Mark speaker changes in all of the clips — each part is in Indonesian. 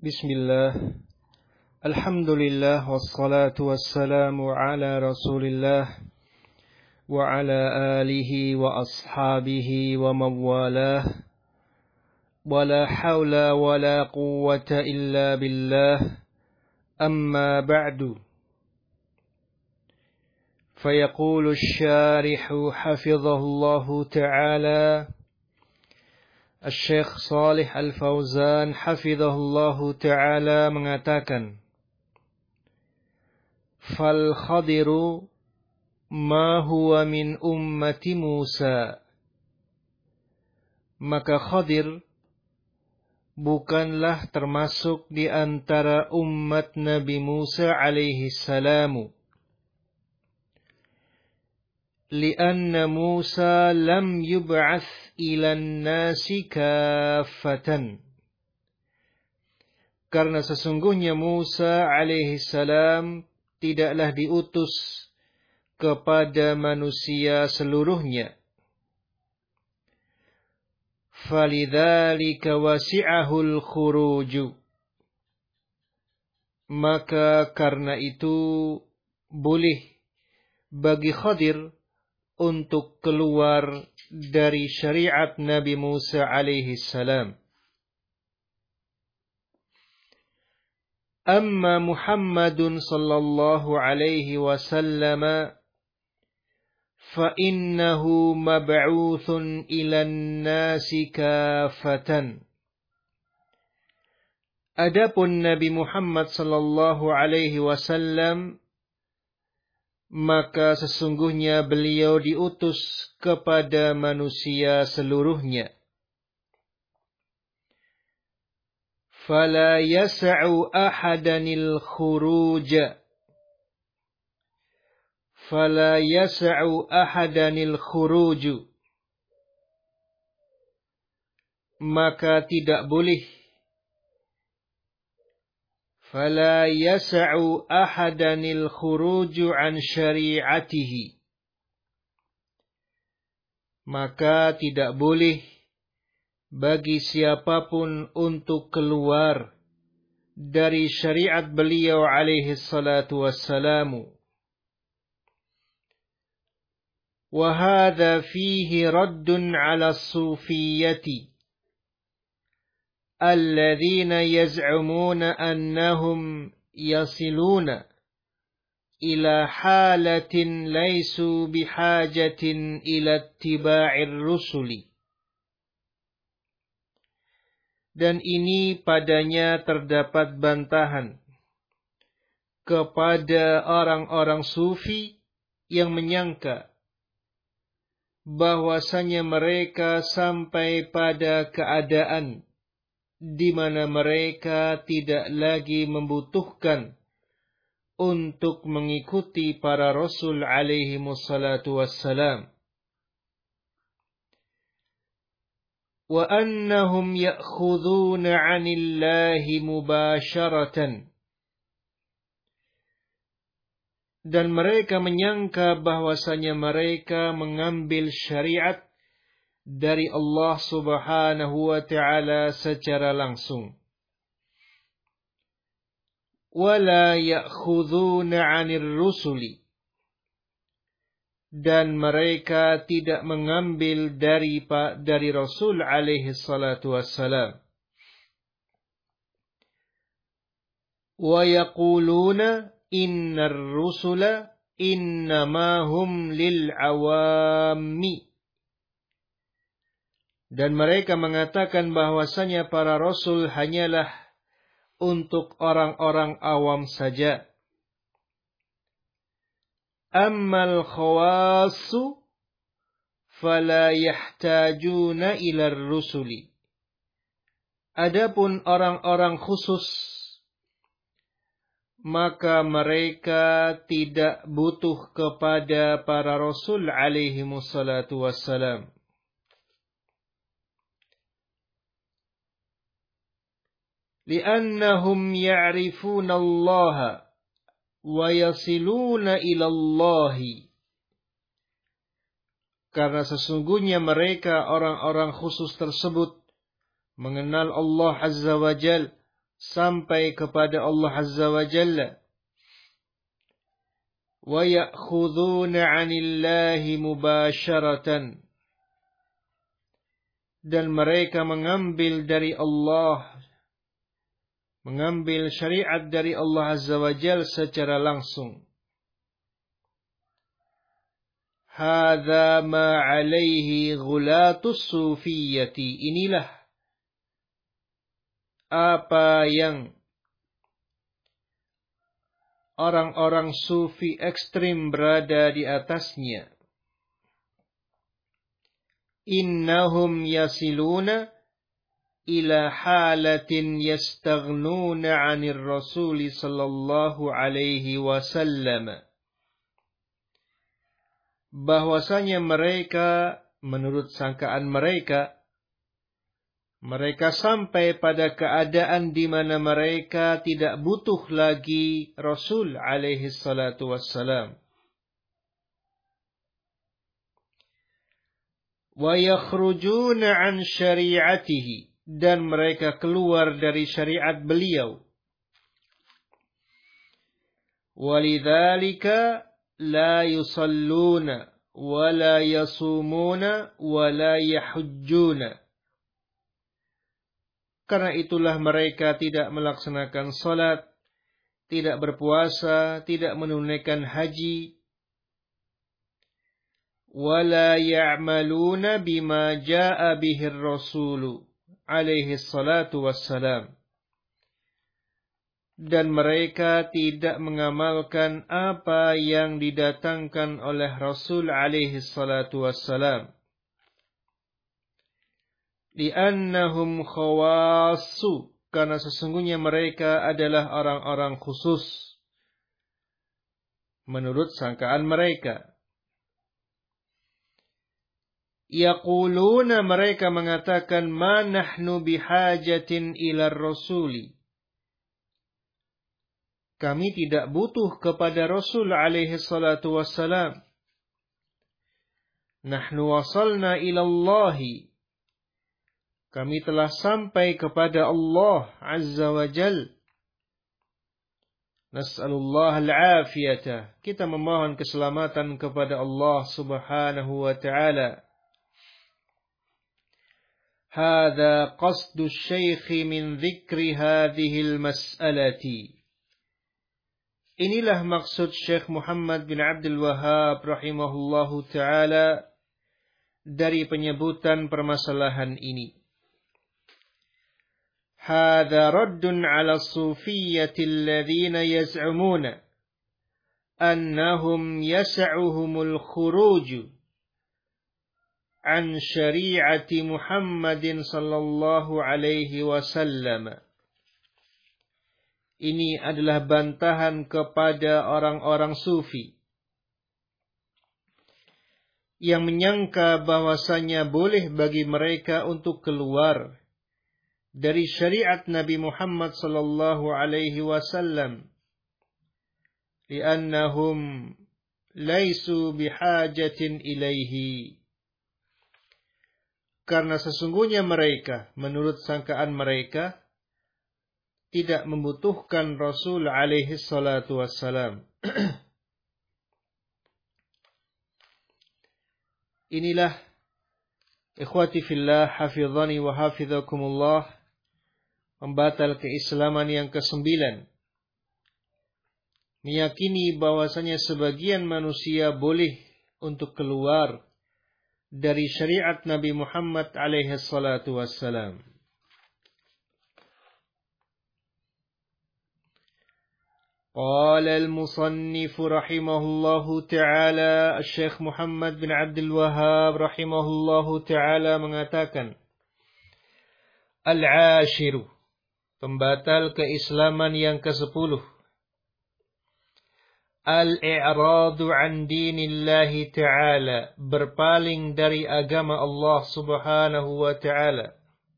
Speaker 1: Bismillah, alhamdulillah, wassalatu wassalamu ala rasulillah wa ala alihi wa ashabihi wa mawalah wa la hawla wa la quwwata illa billah, amma ba'du. Fayaqulu syarihu hafizahullahu ta'ala Syekh Shalih Al-Fauzan hafizahullahu ta'ala mengatakan, Fal khadiru ma huwa min ummati Musa. Maka Khadir bukanlah termasuk di antara umat Nabi Musa alaihi salamu. Lianna Musa lam yub'ath ilan nasi kaffatan. Karena sesungguhnya Musa alaihi salam tidaklah diutus kepada manusia seluruhnya. Falidzalika wasi'ahul khuruju. Maka karena itu boleh bagi Khadir untuk keluar dari syariat Nabi Musa alaihi salam. Amma Muhammadun sallallahu alaihi wasallam fa innahu mab'uthun ilan nasi kafatan. Adapun Nabi Muhammad sallallahu alaihi wasallam, maka sesungguhnya beliau diutus kepada manusia seluruhnya. Fala yas'u ahadanil khuruj. Fala yas'u ahadanil khuruj. Maka tidak boleh. Fala yas'u ahadanil khuruju an syari'atihi. Maka tidak boleh bagi siapapun untuk keluar dari syariat beliau alaihi salatu wassalamu. Wa hadha fihi raddun ala sufiyyati الذين يزعمون أنهم يصلون إلى حالة ليسوا بحاجة إلى اتباع الرسل. Dan ini padanya terdapat bantahan kepada orang-orang sufi yang menyangka bahwasanya mereka sampai pada keadaan di mana mereka tidak lagi membutuhkan untuk mengikuti para rasul alaihi wassalatu wassalam. Wa annahum ya'khudhuna 'anillahi mubasharatan. Dan mereka menyangka bahwasanya mereka mengambil syariat dari Allah subhanahu wa ta'ala secara langsung. Wala ya'khudhuna 'anir rusuli. Dan mereka tidak mengambil dari Rasul alaihi salatu wassalam. Wa yaquluna innar rusula innama hum lil awammi. Dan mereka mengatakan bahwasanya para rasul hanyalah untuk orang-orang awam saja. Ammal khawasu fala yahtajuna ila rusuli. Adapun orang-orang khusus, maka mereka tidak butuh kepada para rasul alaihi wassalatu wassalam. لأنهم يعرفون الله ويصلون إلى الله. Karena sesungguhnya mereka orang-orang khusus tersebut mengenal Allah Azza wa Jal sampai kepada Allah Azza wa Jalla. Wa ya'khudhuna 'anillahi mubasharatan, dan mereka mengambil dari Allah, mengambil syariat dari Allah Azza wa Jalla secara langsung. Hadza ma 'alaihi ghulatus sufiyyati, inilah apa yang orang-orang sufi ekstrim berada di atasnya. Innahum yasiluna ila halatin yastaghnuna 'anir Rasul sallallahu alaihi wasallam. Bahwasanya mereka, menurut sangkaan mereka sampai pada keadaan di mana mereka tidak butuh lagi Rasul alaihi salatu wassalam. Wa yakhrujuna an syari'atihi, dan mereka keluar dari syariat beliau. Walidzalika la yusalluna wa la yasumuna wa la yahujjuna. Karena itulah mereka tidak melaksanakan salat, tidak berpuasa, tidak menunaikan haji. Wala ya'maluna bima jaa'a bihi ar-rasulu alaihi salatu wassalam. Dan mereka tidak mengamalkan apa yang didatangkan oleh Rasul alaihi salatu wassalam. Li'annahum khawassu, karena sesungguhnya mereka adalah orang-orang khusus menurut sangkaan mereka. Yaquluna, mereka mengatakan, ma nahnu bihajatin ila rasuli, kami tidak butuh kepada Rasul alaihi salatu wassalam. Nahnu wasalna ila Allahi, kami telah sampai kepada Allah Azza wa Jal. Nas'alullah al-afiyata, kita memohon keselamatan kepada Allah Subhanahu wa ta'ala. Hadza qasdu asy-syaikh min dzikri hadhihi al-mas'alati. Inilah maksud Syekh Muhammad bin Abdul Wahhab rahimahullahu ta'ala dari penyebutan permasalahan ini. Hadza raddun 'ala as-sufiyyati alladhina yaz'umuna annahum yas'uhumul khuruj an syari'ati Muhammadin sallallahu alaihi wasallam. Ini adalah bantahan kepada orang-orang sufi yang menyangka bahwasanya boleh bagi mereka untuk keluar dari syariat Nabi Muhammad sallallahu alaihi wasallam, li'annahum laisu bihajatin ilaihi, karena sesungguhnya mereka, menurut sangkaan mereka, tidak membutuhkan Rasul alaihi salatu wassalam. Inilah ikhwati fillah hafizani wa hafizakumullah, pembatal keislaman yang ke-9, meyakini bahwasanya sebagian manusia boleh untuk keluar dari syariat Nabi Muhammad alaihi salatu wassalam. قال المصنف رحمه الله تعالى, Syekh Muhammad bin Abdul Wahhab rahimahullahu ta'ala mengatakan, Al-ashiru, pembatal keislaman yang ke-10, Al-i'radu an dinillahi ta'ala, berpaling dari agama Allah subhanahu wa ta'ala.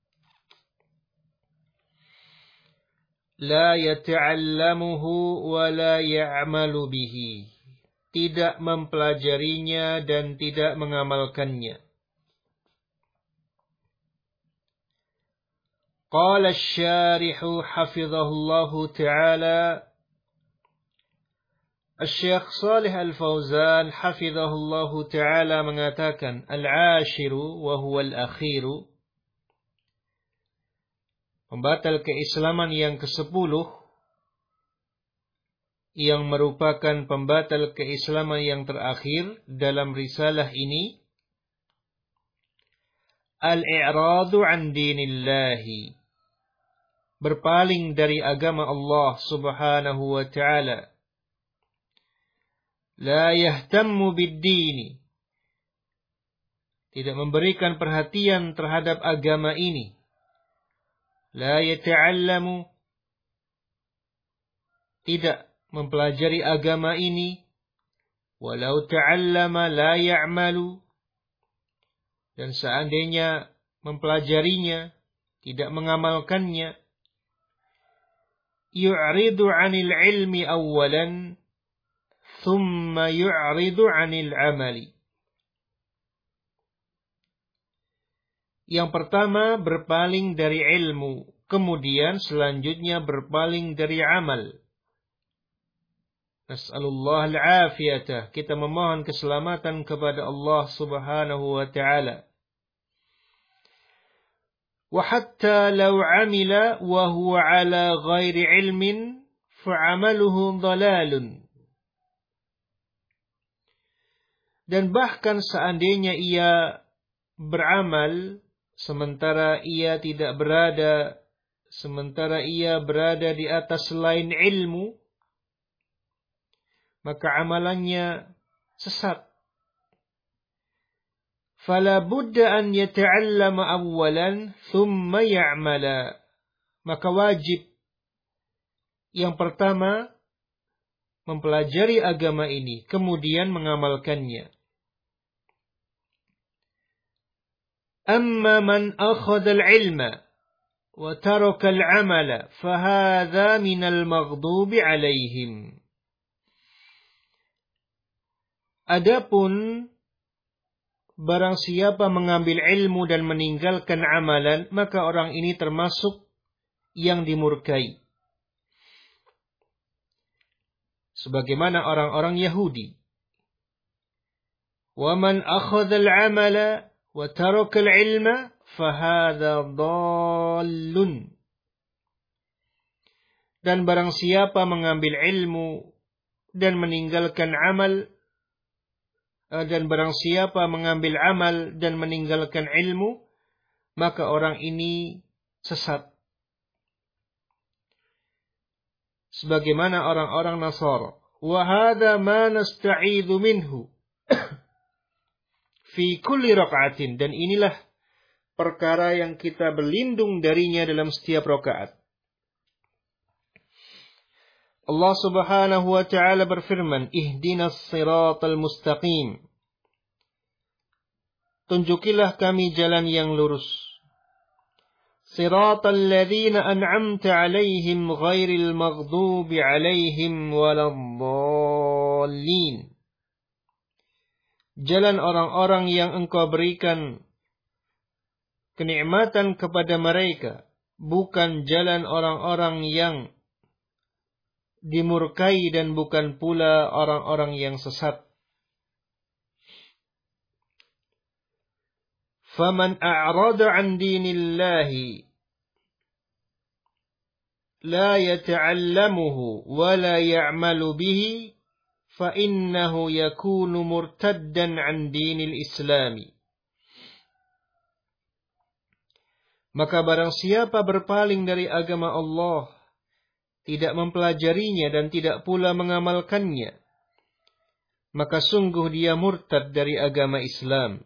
Speaker 1: La yata'allamuhu wa la ya'malu bihi, tidak mempelajarinya dan tidak mengamalkannya. Qala asy-syarihu hafizahullahu ta'ala, Asy-Syaikh Shalih Al-Fauzan hafizahullahu ta'ala mengatakan, al-ashiru wa huwa al-akhiru, pembatal keislaman yang ke-10 yang merupakan pembatal keislaman yang terakhir dalam risalah ini, al-i'radu an dinillahi, berpaling dari agama Allah subhanahu wa ta'ala. La yahtammu bid-dini, tidak memberikan perhatian terhadap agama ini. La yata'allamu, tidak mempelajari agama ini. Walau ta'allama la ya'malu, dan seandainya mempelajarinya, tidak mengamalkannya. Yu'ridu 'anil ilmi awwalan, thumma yu'ridu 'anil 'amali. Yang pertama berpaling dari ilmu, kemudian selanjutnya berpaling dari amal. Nas'alullah al-afiyata, kita memohon keselamatan kepada Allah subhanahu wa ta'ala. Wa hatta law 'amila wa huwa 'ala ghairi 'ilmin fa'amaluhu dhalalun. Dan bahkan seandainya ia beramal sementara ia berada di atas selain ilmu, maka amalannya sesat. Fala budda an yata'allama awwalan thumma ya'mala. Maka wajib yang pertama mempelajari agama ini, kemudian mengamalkannya. Amma man akhadha al-'ilma wa taraka al-'amala fahadha min al-maghdubi 'alaihim. Adapun barang siapa mengambil ilmu dan meninggalkan amalan, maka orang ini termasuk yang dimurkai. Sebagaimana orang-orang Yahudi. Wa man akhadha al-'amala wa taraka al-'ilma fahadha dhallun. Dan barang siapa mengambil ilmu dan meninggalkan amal, dan barang siapa mengambil amal dan meninggalkan ilmu, maka orang ini sesat. Sebagaimana orang-orang Nasara. Wa hadha ma nasta'idzu minhu fi kulli raka'atin, dan inilah perkara yang kita berlindung darinya dalam setiap rakaat. Allah Subhanahu wa ta'ala berfirman, ihdinas siratal mustaqim. Tunjukilah kami jalan yang lurus. Siratal ladzina an'amta 'alaihim ghairil maghdubi 'alaihim waladdallin. Jalan orang-orang yang engkau berikan kenikmatan kepada mereka, bukan jalan orang-orang yang dimurkai dan bukan pula orang-orang yang sesat. Faman a'rada 'an dinillahi la yata'allamuhu wa la ya'malu bihi fa innahu yakunu murtaddan 'an dinil islami. Maka barang siapa berpaling dari agama Allah, tidak mempelajarinya dan tidak pula mengamalkannya, maka sungguh dia murtad dari agama Islam.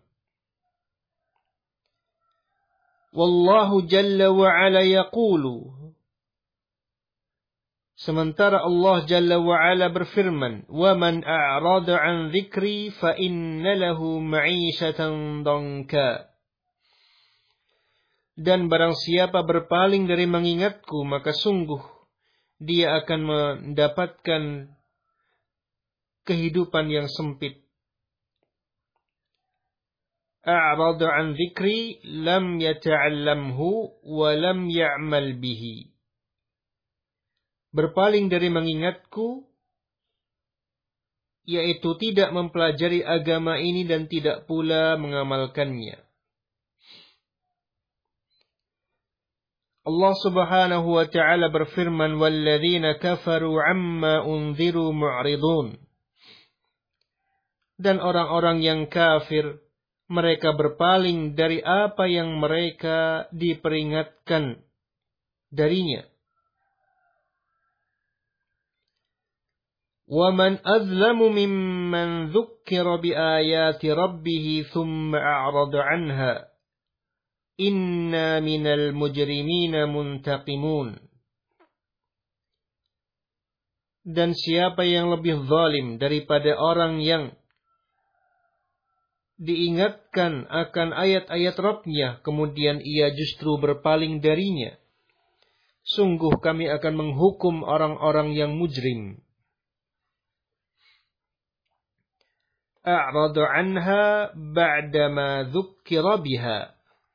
Speaker 1: Wallahu jalla wa ala yaqulu, sementara Allah jalla wa ala berfirman, wa man a'rada 'an dzikri fa inna lahu ma'isyatan dhanka. Dan barang siapa berpaling dari mengingatku, maka sungguh dia akan mendapatkan kehidupan yang sempit. a'rada an dzikri lam yata'allamhu wa lam ya'mal bihi. Berpaling dari mengingatku, yaitu tidak mempelajari agama ini dan tidak pula mengamalkannya. Allah Subhanahu wa ta'ala berfirman, "Walladzina kafaru 'amma unziru mu'ridun." Dan orang-orang yang kafir, mereka berpaling dari apa yang mereka diperingatkan darinya. وَمَنْ أَظْلَمُ مِمَّنْ ذُكِّرَ بِآيَاتِ رَبِّهِ ثُمَّ أَعْرَضَ عَنْهَا إِنَّا مِنَ الْمُجْرِمِينَ مُنْتَقِمُونَ. Dan siapa yang lebih zalim daripada orang yang diingatkan akan ayat-ayat Rabb-Nya, kemudian ia justru berpaling darinya. Sungguh kami akan menghukum orang-orang yang mujrim. A'rada anha ba'dama dzukkira biha.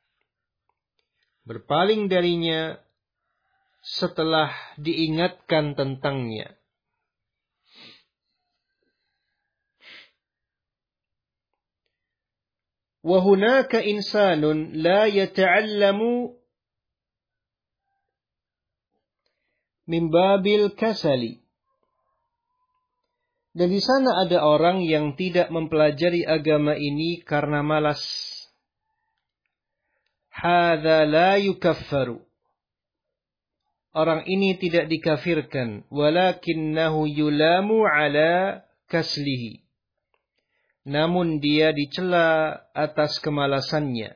Speaker 1: Berpaling darinya setelah diingatkan tentangnya. Wa hunaka insanun la yata'allamu min babil kasali. Dan di sana ada orang yang tidak mempelajari agama ini karena malas. Hadza la yukaffaru. Orang ini tidak dikafirkan, walakinnahu yulamu ala kaslihi. Namun dia dicela atas kemalasannya.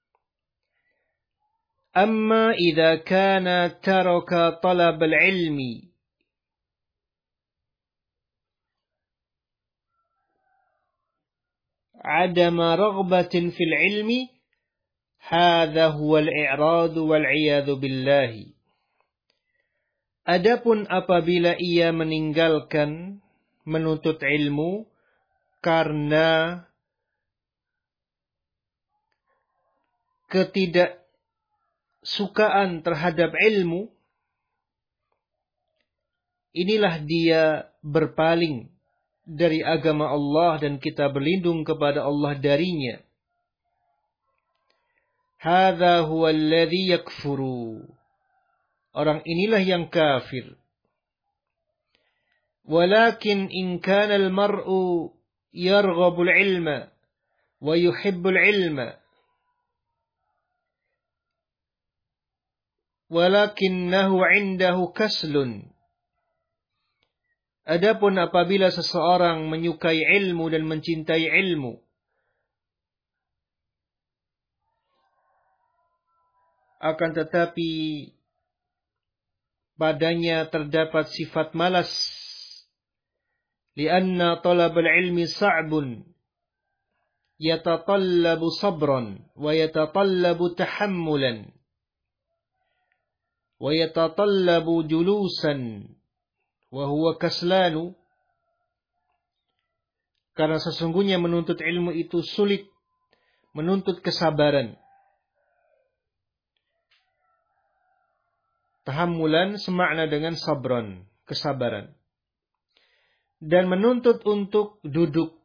Speaker 1: Amma idza kana taraka talab al-ilmi adama raghbatin fil ilmi, hadza huwa al-i'rad wal 'iyadzu billahi. Adapun apabila ia meninggalkan menuntut ilmu karena ketidaksukaan terhadap ilmu, inilah dia berpaling dari agama Allah dan kita berlindung kepada Allah darinya. Hadza huwa alladhi yakfuru. Orang inilah yang kafir. Walakin in kana al-mar'u yarghabu al-'ilma wa yuhibbu al-'ilma walakinnahu 'indahu kaslun. Adapun apabila seseorang menyukai ilmu dan mencintai ilmu, akan tetapi padanya terdapat sifat malas, lianna talabul ilmi sa'bun yatatallabu sabran wa yatatallabu tahammulan wa yatatallabu julusan wa huwa kaslanu. Karena sesungguhnya menuntut ilmu itu sulit, menuntut kesabaran. Tahammulan semakna dengan sabran, kesabaran. Dan menuntut untuk duduk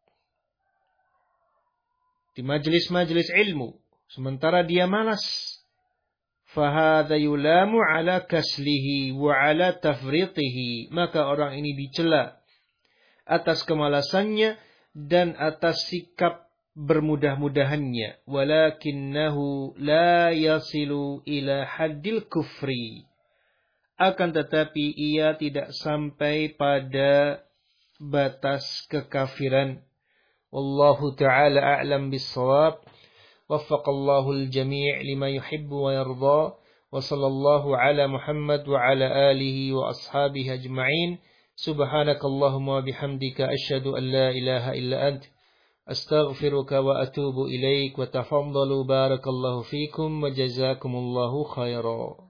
Speaker 1: di majelis-majelis ilmu, sementara dia malas. Fahadha yulamu ala kaslihi wa ala tafritihi. Maka orang ini dicela atas kemalasannya dan atas sikap bermudah-mudahannya. Walakinnahu la yasilu ila haddil kufri. Akan tetapi ia tidak sampai pada batas kekafiran. Wallahu ta'ala a'lam bis-shawab. Waffaqallahu al-jami' lima yuhibbu wa yarda. Wa sallallahu ala Muhammad wa ala alihi wa ashabihi ajma'in. Subhanakallahumma wa bihamdika asyhadu an la ilaha illa ant. Astaghfiruka wa atubu ilaik wa tafaddalu barakallahu fikum wa jazakumullahu khairan.